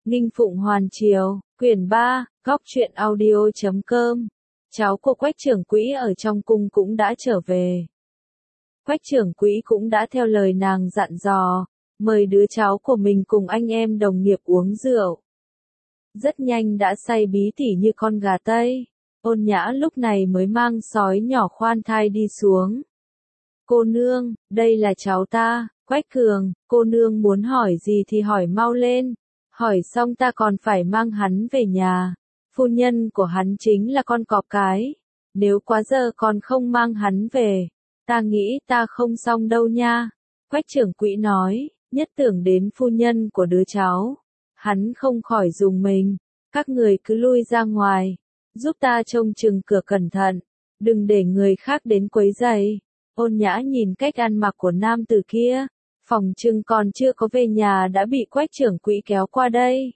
Nghinh Phụng Hoàn Triều, quyển 3, góc truyện audio.com. Cháu của Quách trưởng quỹ ở trong cung cũng đã trở về. Quách trưởng quỹ cũng đã theo lời nàng dặn dò, mời đứa cháu của mình cùng anh em đồng nghiệp uống rượu. Rất nhanh đã say bí tỉ như con gà Tây. Ôn Nhã lúc này mới mang sói nhỏ khoan thai đi xuống. Cô nương, đây là cháu ta. Quách Cường, cô nương muốn hỏi gì thì hỏi mau lên. Hỏi xong ta còn phải mang hắn về nhà. Phu nhân của hắn chính là con cọp cái. Nếu quá giờ còn không mang hắn về, ta nghĩ ta không xong đâu nha. Quách trưởng quỹ nói, nhất tưởng đến phu nhân của đứa cháu. Hắn không khỏi rùng mình. Các người cứ lui ra ngoài, giúp ta trông chừng cửa cẩn thận, đừng để người khác đến quấy rầy. Ôn Nhã nhìn cách ăn mặc của nam tử kia, phòng trưng còn chưa có về nhà đã bị Quách trưởng quỹ kéo qua đây.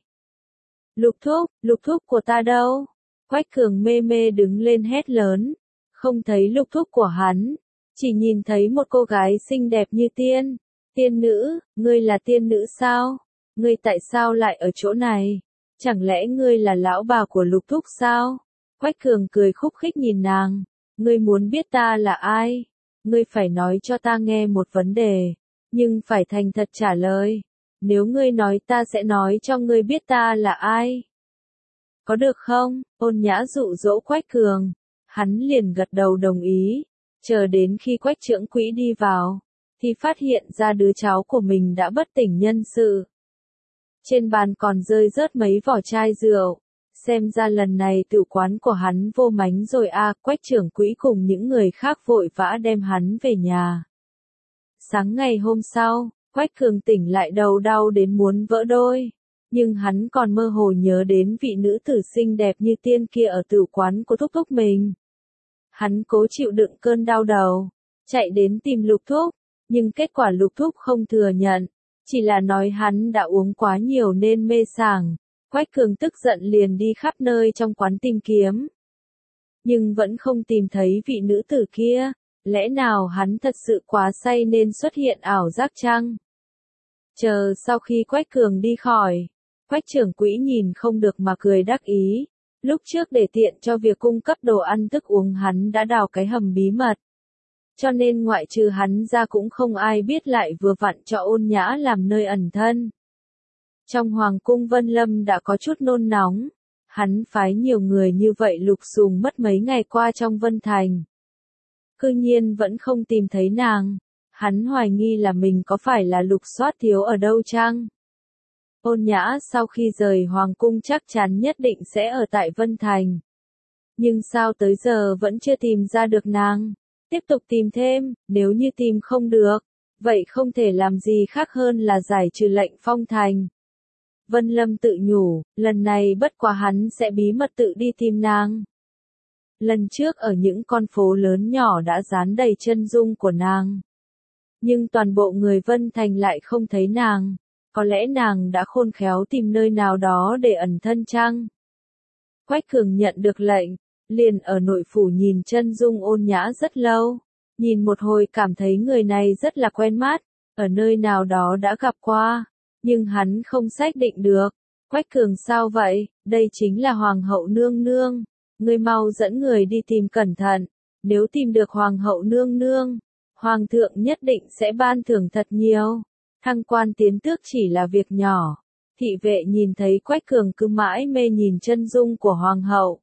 Lục thúc của ta đâu? Quách Cường mê mê đứng lên hét lớn, không thấy lục thúc của hắn, chỉ nhìn thấy một cô gái xinh đẹp như tiên. Tiên nữ, ngươi là tiên nữ sao? Ngươi tại sao lại ở chỗ này? Chẳng lẽ ngươi là lão bà của lục thúc sao? Quách Cường cười khúc khích nhìn nàng, ngươi muốn biết ta là ai? Ngươi phải nói cho ta nghe một vấn đề, nhưng phải thành thật trả lời. Nếu ngươi nói ta sẽ nói cho ngươi biết ta là ai. Có được không? Ôn Nhã dụ dỗ Quách Cường. Hắn liền gật đầu đồng ý. Chờ đến khi Quách trưởng quỹ đi vào, thì phát hiện ra đứa cháu của mình đã bất tỉnh nhân sự. Trên bàn còn rơi rớt mấy vỏ chai rượu. Xem ra lần này tử quán của hắn vô mánh rồi a. Quách trưởng quỹ cùng những người khác vội vã đem hắn về nhà. Sáng ngày hôm sau, Quách Cường tỉnh lại đầu đau đến muốn vỡ đôi. Nhưng hắn còn mơ hồ nhớ đến vị nữ tử xinh đẹp như tiên kia ở tử quán của thúc thúc mình. Hắn cố chịu đựng cơn đau đầu, chạy đến tìm lục thúc, nhưng kết quả lục thúc không thừa nhận, chỉ là nói hắn đã uống quá nhiều nên mê sảng. Quách Cường tức giận liền đi khắp nơi trong quán tìm kiếm. Nhưng vẫn không tìm thấy vị nữ tử kia, lẽ nào hắn thật sự quá say nên xuất hiện ảo giác chăng? Chờ sau khi Quách Cường đi khỏi, Quách trưởng quỹ nhìn không được mà cười đắc ý. Lúc trước để tiện cho việc cung cấp đồ ăn thức uống hắn đã đào cái hầm bí mật. Cho nên ngoại trừ hắn ra cũng không ai biết, lại vừa vặn cho Ôn Nhã làm nơi ẩn thân. Trong Hoàng cung Vân Lâm đã có chút nôn nóng. Hắn phái nhiều người như vậy lục sùng mất mấy ngày qua trong Vân Thành. Cư nhiên vẫn không tìm thấy nàng. Hắn hoài nghi là mình có phải là lục soát thiếu ở đâu chăng? Ôn Nhã sau khi rời Hoàng cung chắc chắn nhất định sẽ ở tại Vân Thành. Nhưng sao tới giờ vẫn chưa tìm ra được nàng? Tiếp tục tìm thêm, nếu như tìm không được, vậy không thể làm gì khác hơn là giải trừ lệnh phong thành. Vân Lâm tự nhủ, lần này bất quá hắn sẽ bí mật tự đi tìm nàng. Lần trước ở những con phố lớn nhỏ đã dán đầy chân dung của nàng. Nhưng toàn bộ người Vân Thành lại không thấy nàng. Có lẽ nàng đã khôn khéo tìm nơi nào đó để ẩn thân chăng? Quách Cường nhận được lệnh, liền ở nội phủ nhìn chân dung Ôn Nhã rất lâu. Nhìn một hồi cảm thấy người này rất là quen mắt, ở nơi nào đó đã gặp qua. Nhưng hắn không xác định được. Quách Cường sao vậy? Đây chính là Hoàng hậu nương nương. Ngươi mau dẫn người đi tìm cẩn thận. Nếu tìm được Hoàng hậu nương nương, Hoàng thượng nhất định sẽ ban thưởng thật nhiều. Thăng quan tiến tước chỉ là việc nhỏ. Thị vệ nhìn thấy Quách Cường cứ mãi mê nhìn chân dung của Hoàng hậu,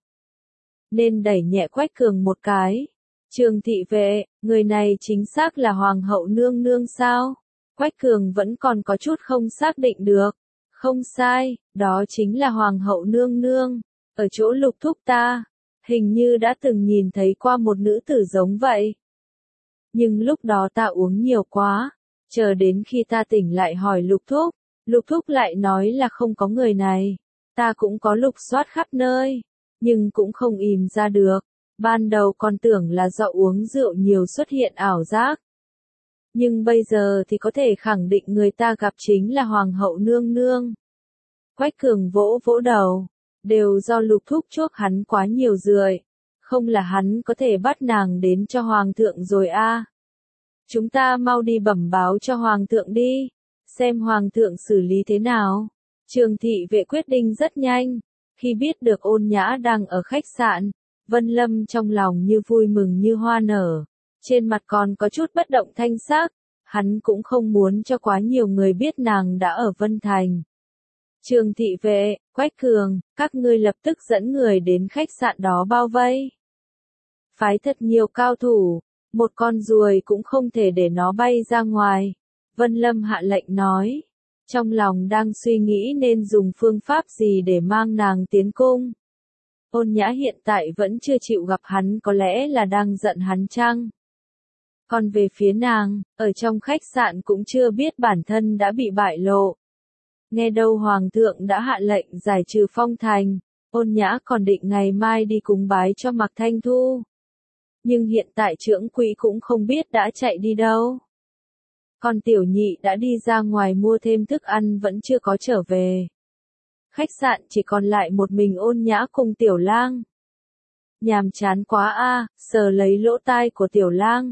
nên đẩy nhẹ Quách Cường một cái. Trường thị vệ, người này chính xác là Hoàng hậu nương nương sao? Quách Cường vẫn còn có chút không xác định được. Không sai, đó chính là Hoàng hậu nương nương. Ở chỗ lục thúc ta, hình như đã từng nhìn thấy qua một nữ tử giống vậy. Nhưng lúc đó ta uống nhiều quá. Chờ đến khi ta tỉnh lại hỏi lục thúc lại nói là không có người này. Ta cũng có lục soát khắp nơi, nhưng cũng không ìm ra được. Ban đầu còn tưởng là do uống rượu nhiều xuất hiện ảo giác. Nhưng bây giờ thì có thể khẳng định người ta gặp chính là Hoàng hậu nương nương. Quách Cường vỗ vỗ đầu, đều do lục thúc chuốc hắn quá nhiều rượu. Không là hắn có thể bắt nàng đến cho Hoàng thượng rồi a. Chúng ta mau đi bẩm báo cho Hoàng thượng đi, xem Hoàng thượng xử lý thế nào. Trường thị vệ quyết định rất nhanh. Khi biết được Ôn Nhã đang ở khách sạn, Vân Lâm trong lòng như vui mừng như hoa nở. Trên mặt còn có chút bất động thanh sắc. Hắn cũng không muốn cho quá nhiều người biết nàng đã ở Vân Thành. Trường thị vệ, Quách Cường, các ngươi lập tức dẫn người đến khách sạn đó bao vây. Phái thật nhiều cao thủ, một con ruồi cũng không thể để nó bay ra ngoài. Vân Lâm hạ lệnh nói, trong lòng đang suy nghĩ nên dùng phương pháp gì để mang nàng tiến cung. Ôn Nhã hiện tại vẫn chưa chịu gặp hắn, có lẽ là đang giận hắn chăng? Còn về phía nàng, ở trong khách sạn cũng chưa biết bản thân đã bị bại lộ. Nghe đâu Hoàng thượng đã hạ lệnh giải trừ phong thành, Ôn Nhã còn định ngày mai đi cúng bái cho Mạc Thanh Thu. Nhưng hiện tại trưởng quỹ cũng không biết đã chạy đi đâu. Còn tiểu nhị đã đi ra ngoài mua thêm thức ăn vẫn chưa có trở về. Khách sạn chỉ còn lại một mình Ôn Nhã cùng Tiểu Lang. Nhàm chán quá a, sờ lấy lỗ tai của Tiểu Lang.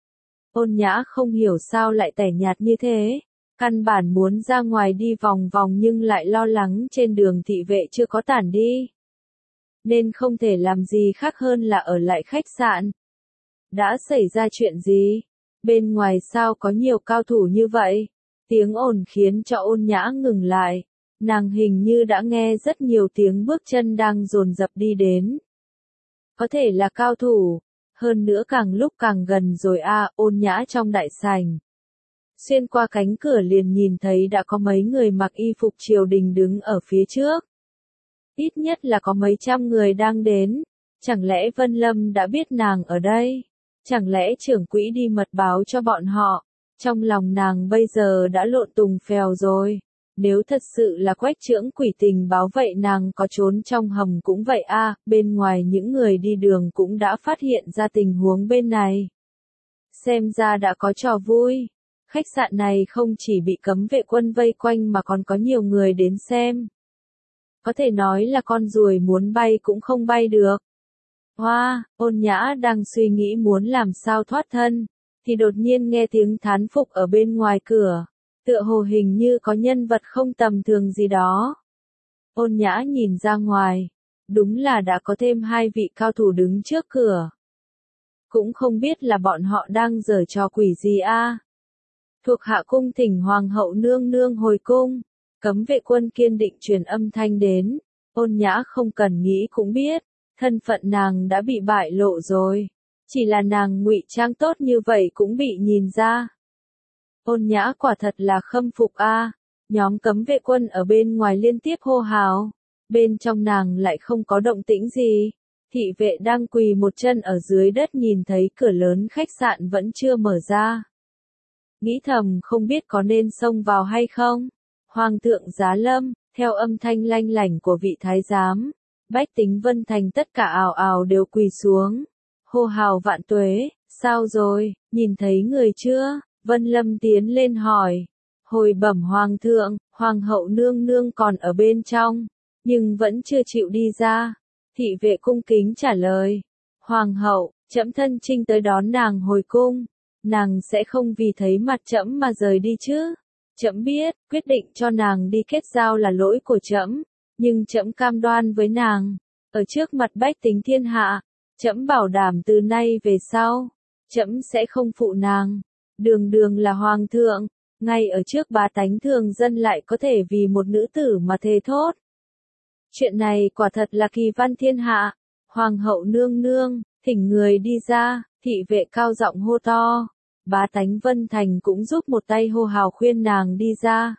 Ôn Nhã không hiểu sao lại tẻ nhạt như thế. Căn bản muốn ra ngoài đi vòng vòng nhưng lại lo lắng trên đường thị vệ chưa có tản đi. Nên không thể làm gì khác hơn là ở lại khách sạn. Đã xảy ra chuyện gì? Bên ngoài sao có nhiều cao thủ như vậy? Tiếng ồn khiến cho Ôn Nhã ngừng lại. Nàng hình như đã nghe rất nhiều tiếng bước chân đang dồn dập đi đến. Có thể là cao thủ. Hơn nữa càng lúc càng gần rồi a. Ôn Nhã trong đại sảnh. Xuyên qua cánh cửa liền nhìn thấy đã có mấy người mặc y phục triều đình đứng ở phía trước. Ít nhất là có mấy trăm người đang đến. Chẳng lẽ Vân Lâm đã biết nàng ở đây? Chẳng lẽ trưởng quỹ đi mật báo cho bọn họ? Trong lòng nàng bây giờ đã lộn tùng phèo rồi. Nếu thật sự là Quách trưởng quỷ tình báo vậy nàng có trốn trong hầm cũng vậy a. Bên ngoài những người đi đường cũng đã phát hiện ra tình huống bên này. Xem ra đã có trò vui. Khách sạn này không chỉ bị cấm vệ quân vây quanh mà còn có nhiều người đến xem. Có thể nói là con ruồi muốn bay cũng không bay được. Hoa, Ôn Nhã đang suy nghĩ muốn làm sao thoát thân, thì đột nhiên nghe tiếng thán phục ở bên ngoài cửa. Tựa hồ hình như có nhân vật không tầm thường gì đó. Ôn Nhã nhìn ra ngoài, đúng là đã có thêm hai vị cao thủ đứng trước cửa. Cũng không biết là bọn họ đang giở trò quỷ gì a. Thuộc hạ cung thỉnh Hoàng hậu nương nương hồi cung. Cấm vệ quân kiên định truyền âm thanh đến. Ôn Nhã không cần nghĩ cũng biết, thân phận nàng đã bị bại lộ rồi. Chỉ là nàng ngụy trang tốt như vậy cũng bị nhìn ra. Ôn Nhã quả thật là khâm phục a. Nhóm cấm vệ quân ở bên ngoài liên tiếp hô hào. Bên trong nàng lại không có động tĩnh gì. Thị vệ đang quỳ một chân ở dưới đất nhìn thấy cửa lớn khách sạn vẫn chưa mở ra. Nghĩ thầm không biết có nên xông vào hay không. Hoàng thượng giá lâm, theo âm thanh lanh lảnh của vị thái giám. Bách tính Vân Thành tất cả ào ào đều quỳ xuống. Hô hào vạn tuế, sao rồi, nhìn thấy người chưa? Vân Lâm tiến lên hỏi. Hồi bẩm Hoàng thượng, Hoàng hậu nương nương còn ở bên trong, nhưng vẫn chưa chịu đi ra. Thị vệ cung kính trả lời. Hoàng hậu, trẫm thân chinh tới đón nàng hồi cung. Nàng sẽ không vì thấy mặt trẫm mà rời đi chứ. Trẫm biết, quyết định cho nàng đi kết giao là lỗi của trẫm, nhưng trẫm cam đoan với nàng, ở trước mặt bách tính thiên hạ, trẫm bảo đảm từ nay về sau, trẫm sẽ không phụ nàng. Đường đường là hoàng thượng, ngay ở trước bá tánh thường dân lại có thể vì một nữ tử mà thề thốt. Chuyện này quả thật là kỳ văn thiên hạ. Hoàng hậu nương nương, thỉnh người đi ra, thị vệ cao giọng hô to. Bá tánh Vân Thành cũng giúp một tay hô hào khuyên nàng đi ra.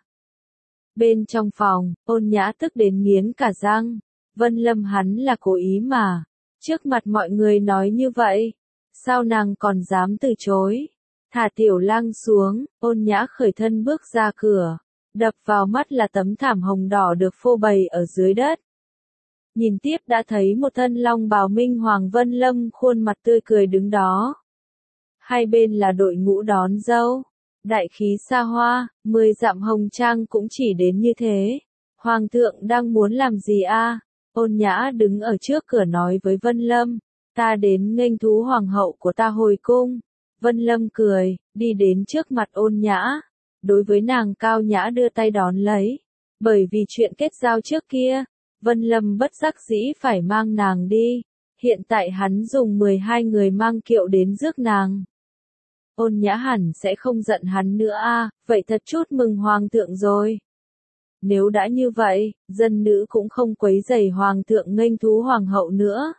Bên trong phòng, Ôn Nhã tức đến nghiến cả răng. Vân Lâm hắn là cố ý mà. Trước mặt mọi người nói như vậy. Sao nàng còn dám từ chối? Thả Tiểu Lang xuống, Ôn Nhã khởi thân bước ra cửa. Đập vào mắt là tấm thảm hồng đỏ được phô bày ở dưới đất. Nhìn tiếp đã thấy một thân long bào minh hoàng Vân Lâm khuôn mặt tươi cười đứng đó. Hai bên là đội ngũ đón dâu. Đại khí xa hoa, 10 dặm hồng trang cũng chỉ đến như thế. Hoàng thượng đang muốn làm gì a? Ôn Nhã đứng ở trước cửa nói với Vân Lâm. Ta đến nghênh thú hoàng hậu của ta hồi cung. Vân Lâm cười, đi đến trước mặt Ôn Nhã. Đối với nàng cao nhã đưa tay đón lấy. Bởi vì chuyện kết giao trước kia, Vân Lâm bất đắc dĩ phải mang nàng đi. Hiện tại hắn dùng 12 người mang kiệu đến rước nàng. Ôn Nhã hẳn sẽ không giận hắn nữa a, vậy thật chúc mừng hoàng thượng rồi. Nếu đã như vậy, dân nữ cũng không quấy rầy hoàng thượng nghênh thú hoàng hậu nữa.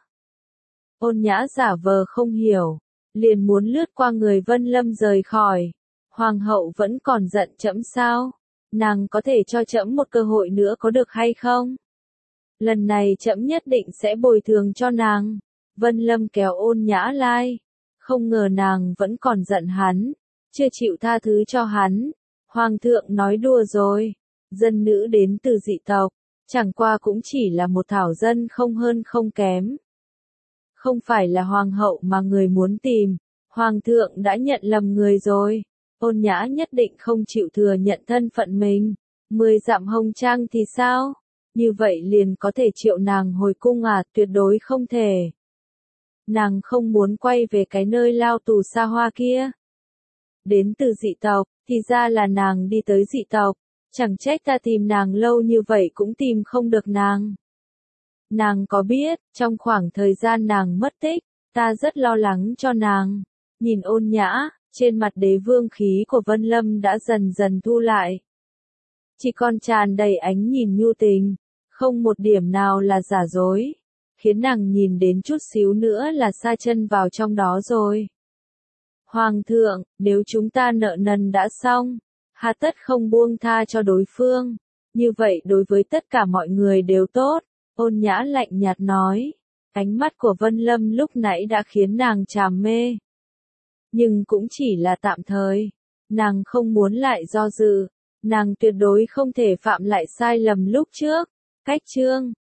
Ôn Nhã giả vờ không hiểu, liền muốn lướt qua người Vân Lâm rời khỏi. Hoàng hậu vẫn còn giận trẫm sao? Nàng có thể cho trẫm một cơ hội nữa có được hay không? Lần này trẫm nhất định sẽ bồi thường cho nàng. Vân Lâm kéo Ôn Nhã lai. Không ngờ nàng vẫn còn giận hắn, chưa chịu tha thứ cho hắn. Hoàng thượng nói đùa rồi. Dân nữ đến từ dị tộc, chẳng qua cũng chỉ là một thảo dân không hơn không kém. Không phải là hoàng hậu mà người muốn tìm. Hoàng thượng đã nhận lầm người rồi. Ôn Nhã nhất định không chịu thừa nhận thân phận mình. 10 dặm hồng trang thì sao? Như vậy liền có thể triệu nàng hồi cung à? Tuyệt đối không thể. Nàng không muốn quay về cái nơi lao tù xa hoa kia. Đến từ dị tộc, thì ra là nàng đi tới dị tộc. Chẳng trách ta tìm nàng lâu như vậy cũng tìm không được nàng. Nàng có biết, trong khoảng thời gian nàng mất tích, ta rất lo lắng cho nàng. Nhìn Ôn Nhã, trên mặt đế vương khí của Vân Lâm đã dần dần thu lại. Chỉ còn tràn đầy ánh nhìn nhu tình, không một điểm nào là giả dối, khiến nàng nhìn đến chút xíu nữa là sa chân vào trong đó rồi. Hoàng thượng, nếu chúng ta nợ nần đã xong, hà tất không buông tha cho đối phương, như vậy đối với tất cả mọi người đều tốt. Ôn Nhã lạnh nhạt nói, ánh mắt của Vân Lâm lúc nãy đã khiến nàng tràm mê. Nhưng cũng chỉ là tạm thời, nàng không muốn lại do dự, nàng tuyệt đối không thể phạm lại sai lầm lúc trước. Cách chương